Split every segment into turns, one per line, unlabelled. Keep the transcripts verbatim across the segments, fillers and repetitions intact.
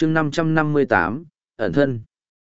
chương năm trăm năm mươi tám, ẩn thân.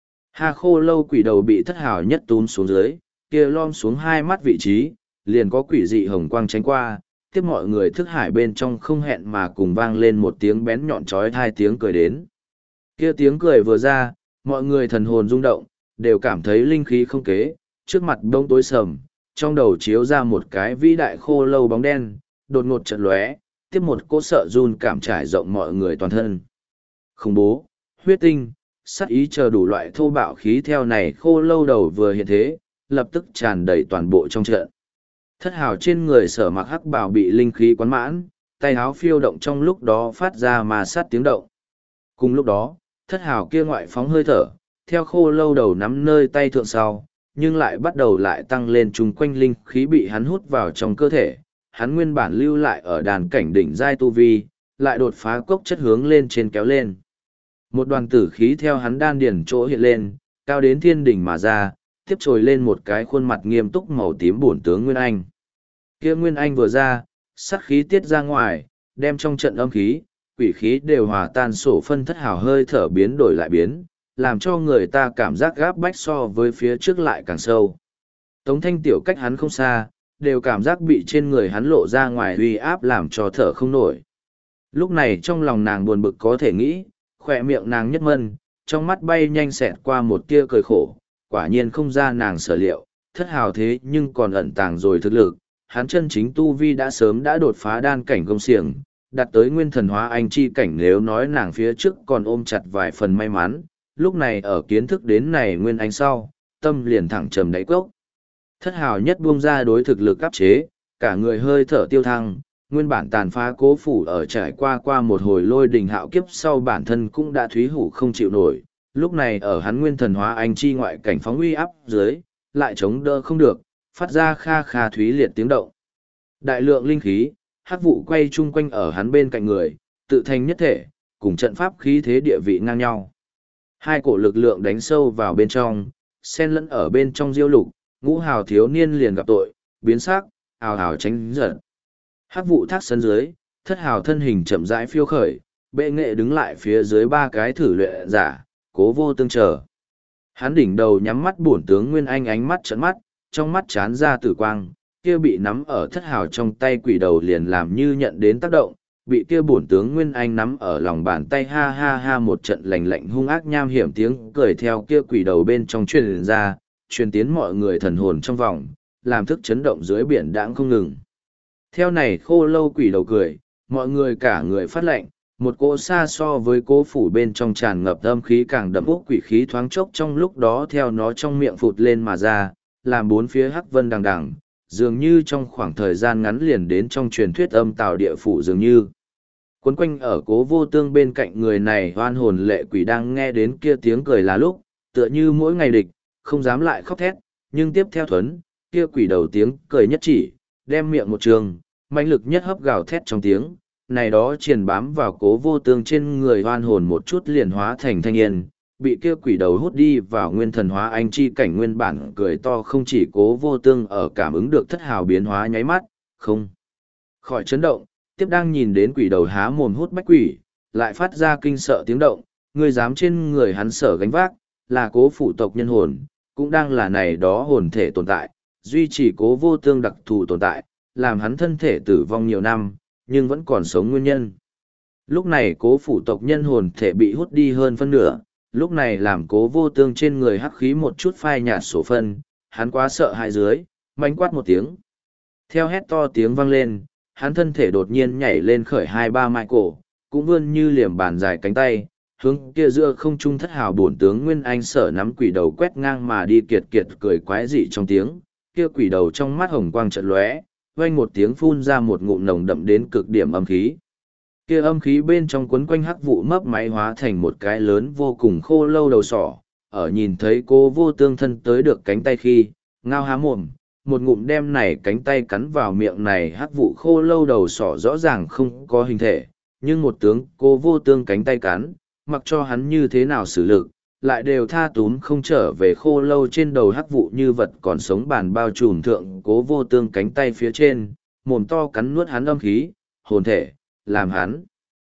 Ha khô lâu quỷ đầu bị thất hào nhất túm xuống dưới, kia lom xuống hai mắt vị trí, liền có quỷ dị hồng quang tránh qua, tiếp mọi người thức hải bên trong không hẹn mà cùng vang lên một tiếng bén nhọn trói hai tiếng cười đến. Kia tiếng cười vừa ra, mọi người thần hồn rung động, đều cảm thấy linh khí không kế, trước mặt bông tối sầm, trong đầu chiếu ra một cái vĩ đại khô lâu bóng đen, đột ngột chợt lóe, tiếp một cỗ sợ run cảm trải rộng mọi người toàn thân. Khủng bố, huyết tinh, sát ý chờ đủ loại thô bạo khí theo này khô lâu đầu vừa hiện thế, lập tức tràn đầy toàn bộ trong trận. Thất hào trên người sở mặc hắc bào bị linh khí quán mãn, tay áo phiêu động trong lúc đó phát ra mà sát tiếng động. Cùng lúc đó, thất hào kia ngoại phóng hơi thở, theo khô lâu đầu nắm nơi tay thượng sau, nhưng lại bắt đầu lại tăng lên chung quanh linh khí bị hắn hút vào trong cơ thể. Hắn nguyên bản lưu lại ở đàn cảnh đỉnh giai tu vi, lại đột phá cốc chất hướng lên trên kéo lên. Một đoàn tử khí theo hắn đan điển chỗ hiện lên, cao đến thiên đỉnh mà ra, tiếp trồi lên một cái khuôn mặt nghiêm túc màu tím bổn tướng Nguyên Anh. Kia Nguyên Anh vừa ra, sát khí tiết ra ngoài, đem trong trận âm khí, quỷ khí đều hòa tan sổ phân thất hào hơi thở biến đổi lại biến, làm cho người ta cảm giác gáp bách so với phía trước lại càng sâu. Tống Thanh Tiểu cách hắn không xa, đều cảm giác bị trên người hắn lộ ra ngoài uy áp làm cho thở không nổi. Lúc này trong lòng nàng buồn bực có thể nghĩ, khỏe miệng nàng nhất mân, trong mắt bay nhanh xẹt qua một tia cười khổ, quả nhiên không ra nàng sở liệu, thất hào thế nhưng còn ẩn tàng rồi thực lực, hắn chân chính tu vi đã sớm đã đột phá đan cảnh công xiềng, đạt tới nguyên thần hóa anh chi cảnh. Nếu nói nàng phía trước còn ôm chặt vài phần may mắn, lúc này ở kiến thức đến này nguyên anh sau, tâm liền thẳng trầm đáy cốc. Thất hào nhất buông ra đối thực lực áp chế, cả người hơi thở tiêu thăng, nguyên bản tàn phá cố phủ ở trải qua qua một hồi lôi đình hạo kiếp sau bản thân cũng đã thúy hủ không chịu nổi, lúc này ở hắn nguyên thần hóa anh chi ngoại cảnh phóng uy áp dưới, lại chống đỡ không được, phát ra kha kha thúy liệt tiếng động. Đại lượng linh khí, hắc vụ quay chung quanh ở hắn bên cạnh người, tự thành nhất thể, cùng trận pháp khí thế địa vị ngang nhau. Hai cổ lực lượng đánh sâu vào bên trong, xen lẫn ở bên trong diêu lục, ngũ hào thiếu niên liền gặp tội, biến sắc, ào ào tránh giật. Hắc vụ thác sân dưới, thất hào thân hình chậm rãi phiêu khởi, bệ nghệ đứng lại phía dưới ba cái thử luyện giả, cố vô tương chờ. Hắn đỉnh đầu nhắm mắt bổn tướng Nguyên Anh ánh mắt trợn mắt, trong mắt chán ra tử quang, kia bị nắm ở thất hào trong tay quỷ đầu liền làm như nhận đến tác động, bị kia bổn tướng Nguyên Anh nắm ở lòng bàn tay ha ha ha một trận lạnh lạnh hung ác nham hiểm tiếng cười theo kia quỷ đầu bên trong truyền ra, truyền tiến mọi người thần hồn trong vòng, làm thức chấn động dưới biển đãng không ngừng. Theo này khô lâu quỷ đầu cười, mọi người cả người phát lạnh, một cỗ xa so với cố phủ bên trong tràn ngập âm khí càng đậm úc quỷ khí thoáng chốc trong lúc đó theo nó trong miệng phụt lên mà ra, làm bốn phía hắc vân đằng đằng, dường như trong khoảng thời gian ngắn liền đến trong truyền thuyết âm tào địa phủ dường như. Quấn quanh ở cố vô tương bên cạnh người này hoan hồn lệ quỷ đang nghe đến kia tiếng cười là lúc, tựa như mỗi ngày địch, không dám lại khóc thét, nhưng tiếp theo thuấn, kia quỷ đầu tiếng cười nhất chỉ, đem miệng một trường, mãnh lực nhất hấp gào thét trong tiếng, này đó triền bám vào cố vô tương trên người hoan hồn một chút liền hóa thành thanh yên, bị kia quỷ đầu hút đi vào nguyên thần hóa anh chi cảnh nguyên bản cười to không chỉ cố vô tương ở cảm ứng được thất hào biến hóa nháy mắt, không khỏi chấn động, tiếp đang nhìn đến quỷ đầu há mồm hút bách quỷ, lại phát ra kinh sợ tiếng động, người dám trên người hắn sở gánh vác, là cố phủ tộc nhân hồn, cũng đang là này đó hồn thể tồn tại, duy trì cố vô tương đặc thù tồn tại, làm hắn thân thể tử vong nhiều năm, nhưng vẫn còn sống nguyên nhân. Lúc này cố phủ tộc nhân hồn thể bị hút đi hơn phân nửa, lúc này làm cố vô tương trên người hắc khí một chút phai nhạt sổ phân, hắn quá sợ hãi dưới, mánh quát một tiếng. Theo hét to tiếng vang lên, hắn thân thể đột nhiên nhảy lên khởi hai ba mại cổ, cũng vươn như liềm bàn dài cánh tay, hướng kia giữa không trung thất hào bổn tướng Nguyên Anh sở nắm quỷ đầu quét ngang mà đi kiệt kiệt cười quái dị trong tiếng, kia quỷ đầu trong mắt hồng quang trận lóe, vang một tiếng phun ra một ngụm nồng đậm đến cực điểm âm khí. Kia âm khí bên trong quấn quanh hắc vụ mấp máy hóa thành một cái lớn vô cùng khô lâu đầu sỏ, ở nhìn thấy cô vô tương thân tới được cánh tay khi, ngao há mồm, một ngụm đem này cánh tay cắn vào miệng này hắc vụ khô lâu đầu sỏ rõ ràng không có hình thể, nhưng một tướng cô vô tương cánh tay cắn, mặc cho hắn như thế nào xử lực, lại đều tha túm không trở về khô lâu trên đầu hắc vụ như vật còn sống bàn bao trùm thượng cố vô tương cánh tay phía trên, mồm to cắn nuốt hắn âm khí, hồn thể, làm hắn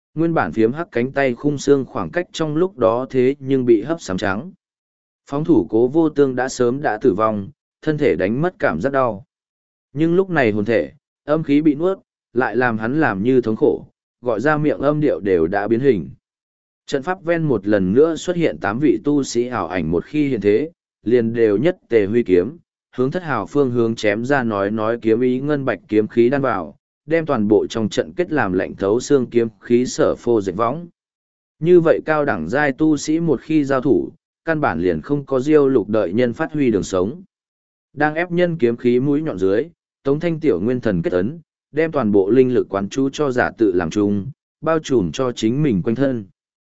Nguyên bản phiếm hắc cánh tay khung xương khoảng cách trong lúc đó thế nhưng bị hấp sám trắng. Phóng thủ Cố Vô Tương đã sớm đã tử vong, thân thể đánh mất cảm giác đau. Nhưng lúc này hồn thể, âm khí bị nuốt, lại làm hắn làm như thống khổ, gọi ra miệng âm điệu đều đã biến hình. Trận pháp ven một lần nữa xuất hiện tám vị tu sĩ ảo ảnh, một khi hiện thế, liền đều nhất tề huy kiếm, hướng Thất Hào phương hướng chém ra, nói nói kiếm ý ngân bạch kiếm khí đan vào, đem toàn bộ trong trận kết làm lạnh thấu xương kiếm khí sở phô dệt võng. Như vậy cao đẳng giai tu sĩ một khi giao thủ, căn bản liền không có diêu lục đợi nhân phát huy đường sống. Đang ép nhân kiếm khí mũi nhọn dưới, Tống Thanh Tiểu nguyên thần kết ấn, đem toàn bộ linh lực quán chú cho giả tự làm chung, bao trùm cho chính mình quanh thân.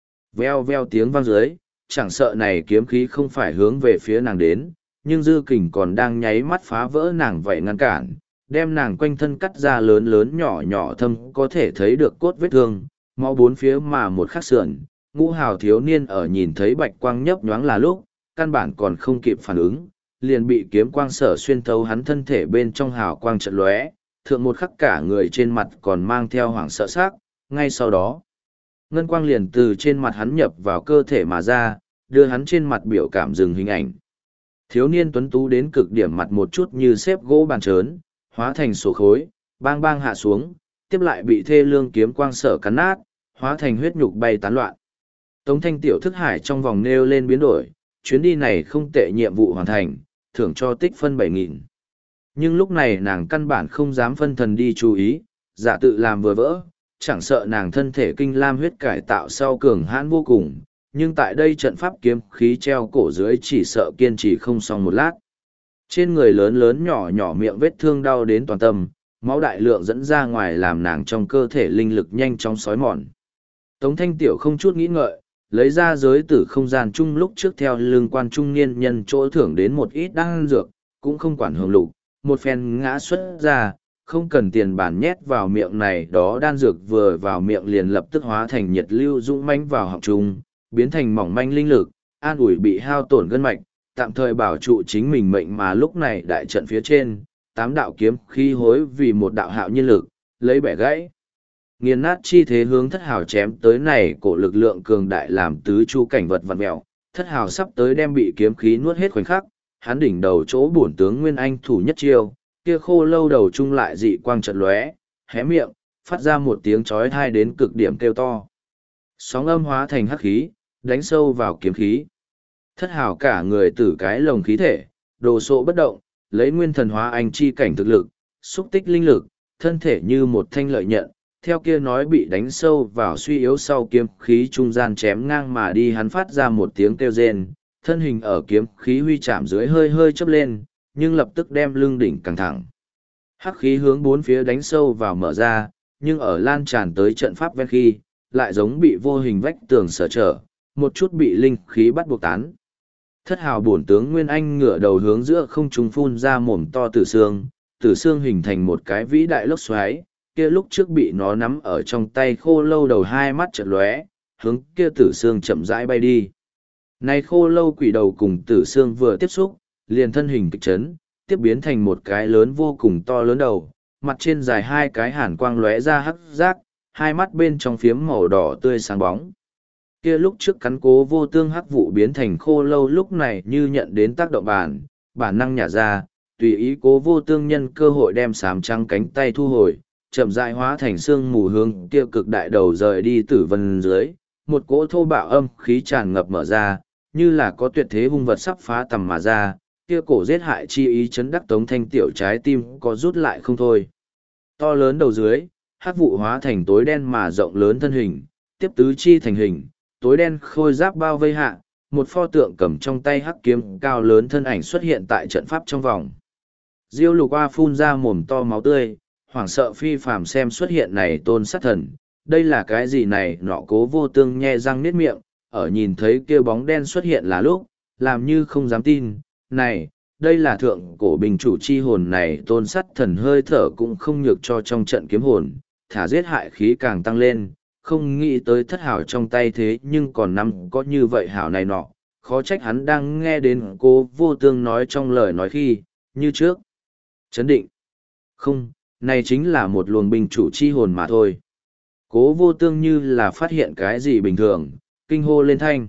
Veo veo tiếng vang dưới, chẳng sợ này kiếm khí không phải hướng về phía nàng đến, nhưng dư kình còn đang nháy mắt phá vỡ nàng vậy ngăn cản, đem nàng quanh thân cắt ra lớn lớn nhỏ nhỏ thâm có thể thấy được cốt vết thương, máu bốn phía mà một khắc sườn. Ngũ Hào thiếu niên ở nhìn thấy bạch quang nhấp nhoáng là lúc, căn bản còn không kịp phản ứng, liền bị kiếm quang sở xuyên thấu hắn thân thể bên trong hào quang trận lóe, thượng một khắc cả người trên mặt còn mang theo hoảng sợ sắc, ngay sau đó, ngân quang liền từ trên mặt hắn nhập vào cơ thể mà ra, đưa hắn trên mặt biểu cảm dừng hình ảnh. Thiếu niên tuấn tú đến cực điểm, mặt một chút như xếp gỗ bàn trớn, hóa thành sổ khối, bang bang hạ xuống, tiếp lại bị thê lương kiếm quang sở cắn nát, hóa thành huyết nhục bay tán loạn. Tống Thanh Tiểu thức hải trong vòng nêu lên biến đổi, chuyến đi này không tệ, nhiệm vụ hoàn thành, thưởng cho tích phân bảy nghìn. Nhưng lúc này nàng căn bản không dám phân thần đi chú ý, giả tự làm vừa vỡ, chẳng sợ nàng thân thể kinh lam huyết cải tạo sau cường hãn vô cùng, nhưng tại đây trận pháp kiếm khí treo cổ dưới chỉ sợ kiên trì không xong một lát. Trên người lớn lớn nhỏ nhỏ miệng vết thương đau đến toàn tâm, máu đại lượng dẫn ra ngoài làm nàng trong cơ thể linh lực nhanh chóng xói mòn. Tống Thanh Tiểu không chút nghĩ ngợi, lấy ra giới tử không gian chung lúc trước theo lương quan trung niên nhân chỗ thưởng đến một ít đan dược, cũng không quản hưởng lục, một phen ngã xuất ra, không cần tiền bản nhét vào miệng này đó đan dược vừa vào miệng liền lập tức hóa thành nhiệt lưu dũng mãnh vào họng trung, biến thành mỏng manh linh lực, an ủi bị hao tổn gân mạch, tạm thời bảo trụ chính mình mệnh. Mà lúc này đại trận phía trên, tám đạo kiếm khí hối vì một đạo hạo nhiên lực, lấy bẻ gãy. Nghiền nát chi thế hướng Thất Hào chém tới này, cổ lực lượng cường đại làm tứ chu cảnh vật vặn mèo, Thất Hào sắp tới đem bị kiếm khí nuốt hết khoảnh khắc, hắn đỉnh đầu chỗ bổn tướng Nguyên Anh thủ nhất chiêu, kia khô lâu đầu trung lại dị quang trận lóe, hé miệng, phát ra một tiếng chói tai đến cực điểm kêu to. Sóng âm hóa thành hắc khí, đánh sâu vào kiếm khí. Thất Hào cả người tử cái lồng khí thể, đồ sộ bất động, lấy nguyên thần hóa anh chi cảnh thực lực, xúc tích linh lực, thân thể như một thanh lợi nhận, theo kia nói bị đánh sâu vào suy yếu sau kiếm khí trung gian chém ngang mà đi, hắn phát ra một tiếng kêu rên, thân hình ở kiếm khí huy chạm dưới hơi hơi chớp lên, nhưng lập tức đem lưng đỉnh căng thẳng. Hắc khí hướng bốn phía đánh sâu vào mở ra, nhưng ở lan tràn tới trận pháp ven khi, lại giống bị vô hình vách tường sở trở, một chút bị linh khí bắt buộc tán. Thất Hào bổn tướng Nguyên Anh ngửa đầu hướng giữa không trung phun ra mồm to tử xương, tử xương hình thành một cái vĩ đại lốc xoáy, kia lúc trước bị nó nắm ở trong tay khô lâu đầu hai mắt chợt lóe, hướng kia tử xương chậm rãi bay đi. Này khô lâu quỷ đầu cùng tử xương vừa tiếp xúc, liền thân hình kịch chấn, tiếp biến thành một cái lớn vô cùng to lớn đầu, mặt trên dài hai cái hàn quang lóe ra hắc giác, hai mắt bên trong phiếm màu đỏ tươi sáng bóng. Kia lúc trước cắn Cố Vô Tương hắc vụ biến thành khô lâu lúc này như nhận đến tác động bản, bản năng nhả ra, tùy ý Cố Vô Tương nhân cơ hội đem xám trắng cánh tay thu hồi, chậm rãi hóa thành xương mù hướng kia cực đại đầu rời đi tử vân dưới, một cỗ thô bạo âm khí tràn ngập mở ra, như là có tuyệt thế hung vật sắp phá tầm mà ra, kia cổ giết hại chi ý chấn đắc Tống Thanh Tiểu trái tim có rút lại không thôi. To lớn đầu dưới, hắc vụ hóa thành tối đen mà rộng lớn thân hình, tiếp tứ chi thành hình, tối đen khôi giáp bao vây hạ, một pho tượng cầm trong tay hắc kiếm cao lớn thân ảnh xuất hiện tại trận pháp trong vòng. Diêu Lục Oa phun ra mồm to máu tươi, hoảng sợ phi phàm xem xuất hiện này tôn sát thần, đây là cái gì này nọ. Cố Vô Tương nhe răng niết miệng, ở nhìn thấy kia bóng đen xuất hiện là lúc, làm như không dám tin, này, đây là thượng cổ bình chủ chi hồn này tôn sát thần hơi thở cũng không nhược cho trong trận kiếm hồn, thả giết hại khí càng tăng lên, không nghĩ tới Thất Hào trong tay thế nhưng còn nắm có như vậy hảo này nọ, khó trách hắn đang nghe đến Cố Vô Tương nói trong lời nói khi, như trước. Chấn định. Không, này chính là một luồng binh chủ chi hồn mà thôi. Cố vô tương như là phát hiện cái gì bình thường, kinh hô lên thanh.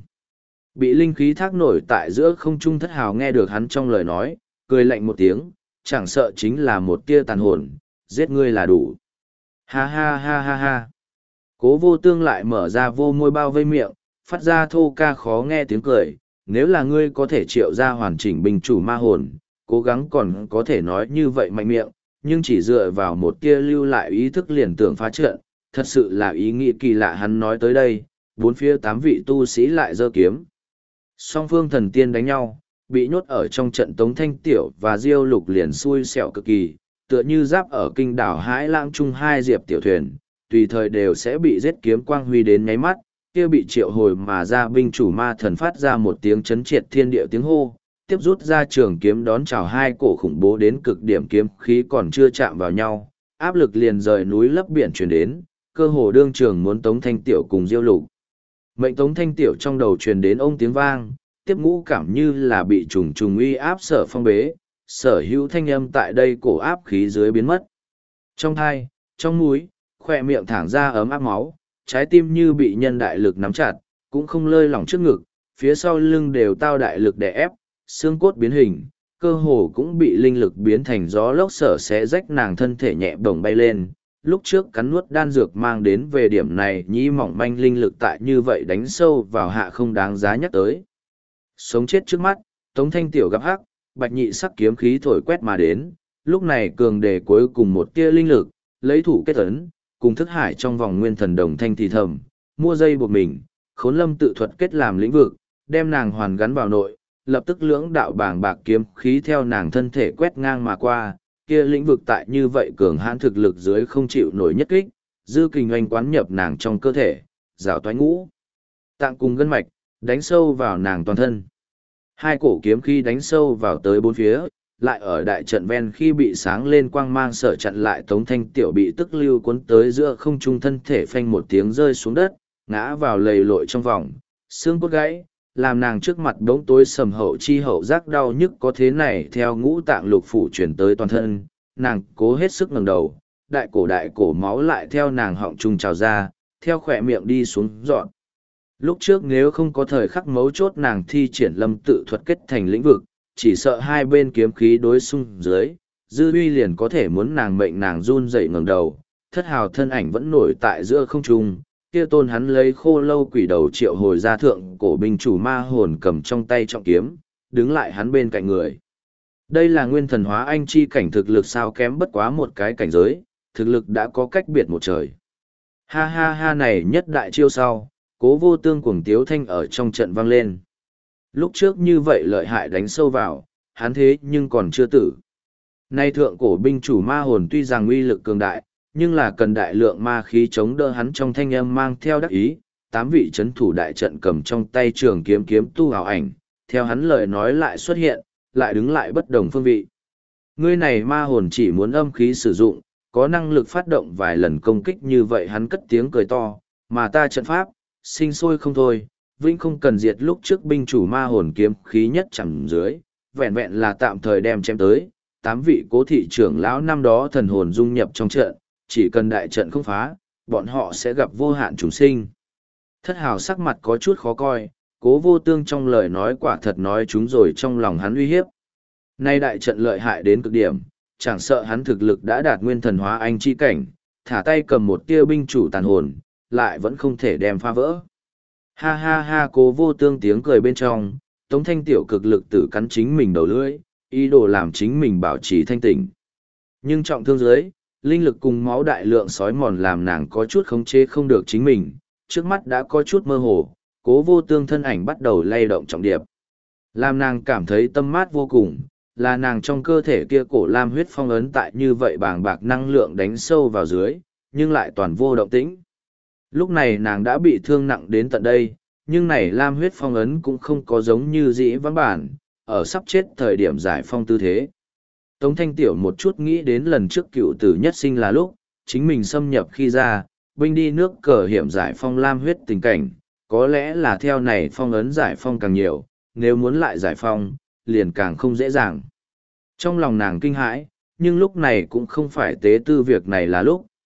Bị linh khí thác nổi tại giữa không trung thất hào nghe được hắn trong lời nói, cười lạnh một tiếng, chẳng sợ chính là một tia tàn hồn, giết ngươi là đủ. Ha ha ha ha ha. Cố vô tương lại mở ra vô môi bao vây miệng, phát ra thô ca khó nghe tiếng cười. Nếu là ngươi có thể triệu ra hoàn chỉnh binh chủ ma hồn, cố gắng còn có thể nói như vậy mạnh miệng, nhưng chỉ dựa vào một tia lưu lại ý thức liền tưởng phá trận, thật sự là ý nghĩ kỳ lạ. Hắn nói tới đây, bốn phía tám vị tu sĩ lại giơ kiếm. Song phương thần tiên đánh nhau, bị nhốt ở trong trận Tống Thanh Tiểu và Diêu Lục liền xui xẻo cực kỳ, tựa như giáp ở kinh đảo Hải Lãng chung hai diệp tiểu thuyền, tùy thời đều sẽ bị giết kiếm quang huy đến nháy mắt, kia bị triệu hồi mà ra binh chủ ma thần phát ra một tiếng chấn triệt thiên địa tiếng hô, tiếp rút ra trường kiếm đón chào hai cổ khủng bố đến cực điểm kiếm khí còn chưa chạm vào nhau, áp lực liền rời núi lấp biển truyền đến, cơ hồ đương trường muốn Tống Thanh Tiểu cùng Diêu Lục. Mệnh Tống Thanh Tiểu trong đầu truyền đến ông tiếng vang, tiếp ngũ cảm như là bị trùng trùng uy áp sở phong bế, sở hữu thanh âm tại đây cổ áp khí dưới biến mất. Trong thai, trong mũi, khỏe miệng thẳng ra ấm áp máu, trái tim như bị nhân đại lực nắm chặt, cũng không lơi lỏng trước ngực, phía sau lưng đều tao đại lực đè ép, xương cốt biến hình, cơ hồ cũng bị linh lực biến thành gió lốc sở xé rách nàng thân thể nhẹ bổng bay lên. Lúc trước cắn nuốt đan dược mang đến về điểm này nhi mỏng manh linh lực tại như vậy đánh sâu vào hạ không đáng giá nhắc tới. Sống chết trước mắt, Tống Thanh Tiểu gặp hắc, bạch nhị sắc kiếm khí thổi quét mà đến, lúc này cường đề cuối cùng một tia linh lực, lấy thủ kết ấn, cùng thức hải trong vòng nguyên thần đồng thanh thì thầm, mua dây buộc mình, khốn lâm tự thuật kết làm lĩnh vực, đem nàng hoàn gắn vào nội, lập tức lưỡng đạo bàng bạc kiếm khí theo nàng thân thể quét ngang mà qua, kia lĩnh vực tại như vậy cường hãn thực lực dưới không chịu nổi nhất kích, dư kình oanh quán nhập nàng trong cơ thể, rào toái ngũ. Tạng cùng gân mạch, đánh sâu vào nàng toàn thân. Hai cổ kiếm khi đánh sâu vào tới bốn phía, lại ở đại trận ven khi bị sáng lên quang mang sở chặn lại Tống Thanh Tiểu bị tức lưu cuốn tới giữa không trung thân thể phanh một tiếng rơi xuống đất, ngã vào lầy lội trong vòng, xương cốt gãy, làm nàng trước mặt bỗng tối sầm hậu chi hậu giác đau nhức có thế này theo ngũ tạng lục phủ chuyển tới toàn thân, nàng cố hết sức ngẩng đầu, đại cổ đại cổ máu lại theo nàng họng trung trào ra, theo khỏe miệng đi xuống dọn. Lúc trước nếu không có thời khắc mấu chốt nàng thi triển lâm tự thuật kết thành lĩnh vực, chỉ sợ hai bên kiếm khí đối xung dưới, dư uy liền có thể muốn nàng mệnh nàng run dậy ngẩng đầu, thất hào thân ảnh vẫn nổi tại giữa không trung, kia tôn hắn lấy khô lâu quỷ đầu triệu hồi ra thượng cổ binh chủ ma hồn cầm trong tay trọng kiếm, đứng lại hắn bên cạnh người. Đây là nguyên thần hóa anh chi cảnh thực lực sao kém bất quá một cái cảnh giới, thực lực đã có cách biệt một trời. Ha ha ha này nhất đại chiêu sau, Cố Vô Tương cuồng tiếu thanh ở trong trận vang lên. Lúc trước như vậy lợi hại đánh sâu vào, hắn thế nhưng còn chưa tử. Nay thượng cổ binh chủ ma hồn tuy rằng uy lực cường đại, nhưng là cần đại lượng ma khí chống đỡ hắn trong thanh âm mang theo đắc ý, tám vị chấn thủ đại trận cầm trong tay trường kiếm kiếm tu hào ảnh, theo hắn lời nói lại xuất hiện, lại đứng lại bất đồng phương vị. Ngươi này ma hồn chỉ muốn âm khí sử dụng, có năng lực phát động vài lần công kích như vậy hắn cất tiếng cười to, mà ta trận pháp, sinh sôi không thôi, vĩnh không cần diệt lúc trước binh chủ ma hồn kiếm khí nhất chẳng dưới, vẹn vẹn là tạm thời đem chém tới, tám vị cố thị trưởng lão năm đó thần hồn dung nhập trong trận, chỉ cần đại trận không phá, bọn họ sẽ gặp vô hạn chúng sinh. Thất hào sắc mặt có chút khó coi, Cố Vô Tương trong lời nói quả thật nói chúng rồi trong lòng hắn uy hiếp. Nay đại trận lợi hại đến cực điểm, chẳng sợ hắn thực lực đã đạt nguyên thần hóa anh chi cảnh, thả tay cầm một tia binh chủ tàn hồn, lại vẫn không thể đem phá vỡ. Ha ha ha Cố Vô Tương tiếng cười bên trong, Tống Thanh Tiểu cực lực tự cắn chính mình đầu lưỡi, ý đồ làm chính mình bảo trì thanh tỉnh. Nhưng trọng thương dưới, linh lực cùng máu đại lượng sói mòn làm nàng có chút khống chế không được chính mình, trước mắt đã có chút mơ hồ, Cố Vô Tương thân ảnh bắt đầu lay động trọng điệp. Làm nàng cảm thấy tâm mát vô cùng, là nàng trong cơ thể kia cổ lam huyết phong ấn tại như vậy bàng bạc năng lượng đánh sâu vào dưới, nhưng lại toàn vô động tĩnh. Lúc này nàng đã bị thương nặng đến tận đây, nhưng này lam huyết phong ấn cũng không có giống như dĩ vãng bản, ở sắp chết thời điểm giải phong tư thế. Tống Thanh Tiểu một chút nghĩ đến lần trước cựu tử nhất sinh là lúc, chính mình xâm nhập khi ra, binh đi nước cờ hiểm giải phong lam huyết tình cảnh, có lẽ là theo này phong ấn giải phong càng nhiều, nếu muốn lại giải phong, liền càng không dễ dàng. Trong lòng nàng kinh hãi, nhưng lúc này cũng không phải tế tư việc này là lúc,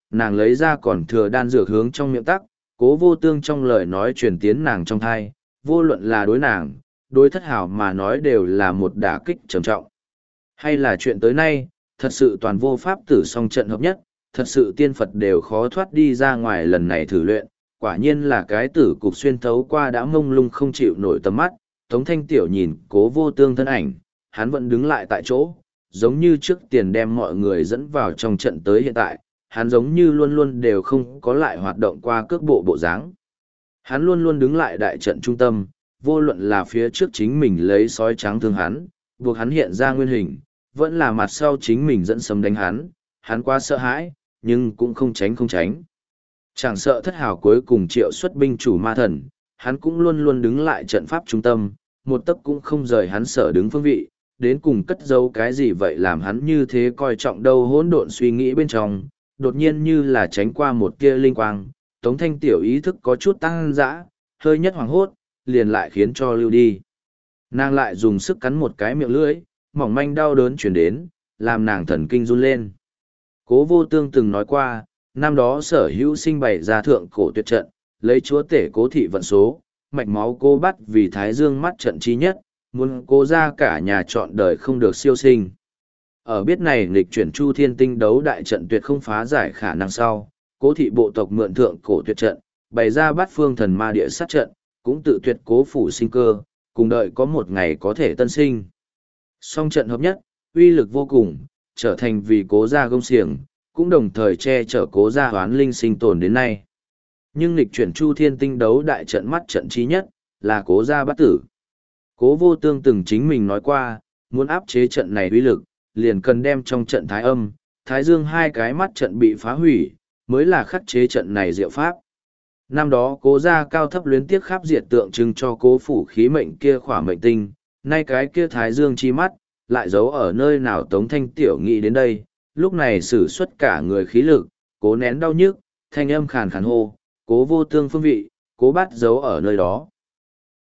nàng lấy ra còn thừa đan dược hướng trong miệng tắc, cố vô tương trong lời nói truyền tiến nàng trong thai, vô luận là đối nàng, đối thất hảo mà nói đều là một đả kích trầm trọng. Hay là chuyện tới nay, thật sự toàn vô pháp tử song trận hợp nhất, thật sự tiên Phật đều khó thoát đi ra ngoài lần này thử luyện, quả nhiên là cái tử cục xuyên thấu qua đã mông lung không chịu nổi tầm mắt. Tống Thanh Tiểu nhìn cố vô tương thân ảnh, hắn vẫn đứng lại tại chỗ, giống như trước tiền đem mọi người dẫn vào trong trận tới hiện tại, hắn giống như luôn luôn đều không có lại hoạt động qua cước bộ bộ dáng. Hắn luôn luôn đứng lại đại trận trung tâm, vô luận là phía trước chính mình lấy sói trắng thương hắn, buộc hắn hiện ra nguyên hình, vẫn là mặt sau chính mình dẫn sấm đánh hắn, hắn quá sợ hãi, nhưng cũng không tránh không tránh. Chẳng sợ thất hào cuối cùng triệu xuất binh chủ ma thần, hắn cũng luôn luôn đứng lại trận pháp trung tâm, một tấc cũng không rời hắn sở đứng phương vị, đến cùng cất giấu cái gì vậy làm hắn như thế coi trọng đâu hỗn độn suy nghĩ bên trong, đột nhiên như là tránh qua một tia linh quang, Tống Thanh Tiểu ý thức có chút tăng dã, hơi nhất hoàng hốt, liền lại khiến cho lưu đi. Nàng lại dùng sức cắn một cái miệng lưỡi, mỏng manh đau đớn chuyển đến, làm nàng thần kinh run lên. Cố vô tương từng nói qua, năm đó sở hữu sinh bày ra thượng cổ tuyệt trận, lấy chúa tể cố thị vận số, mạch máu cô bắt vì thái dương mắt trận trí nhất, muốn cố ra cả nhà chọn đời không được siêu sinh. Ở biết này nghịch chuyển chu thiên tinh đấu đại trận tuyệt không phá giải khả năng sau, cố thị bộ tộc mượn thượng cổ tuyệt trận, bày ra bát phương thần ma địa sát trận, cũng tự tuyệt cố phủ sinh cơ, cùng đợi có một ngày có thể tân sinh. Song trận hợp nhất, uy lực vô cùng, trở thành vì cố gia gông xiềng, cũng đồng thời che chở cố gia hoán linh sinh tồn đến nay. Nhưng nghịch chuyển chu thiên tinh đấu đại trận mắt trận trí nhất, là cố gia bát tử. Cố vô tương từng chính mình nói qua, muốn áp chế trận này uy lực, liền cần đem trong trận thái âm, thái dương hai cái mắt trận bị phá hủy, mới là khắc chế trận này diệu pháp. Năm đó cố gia cao thấp luyến tiếc khắp diệt tượng trưng cho cố phủ khí mệnh kia khỏa mệnh tinh, nay cái kia thái dương chi mắt, lại giấu ở nơi nào Tống Thanh Tiểu nghĩ đến đây, lúc này sử xuất cả người khí lực, cố nén đau nhức, thanh âm khàn khàn hô, cố vô tương phương vị, cố bắt giấu ở nơi đó.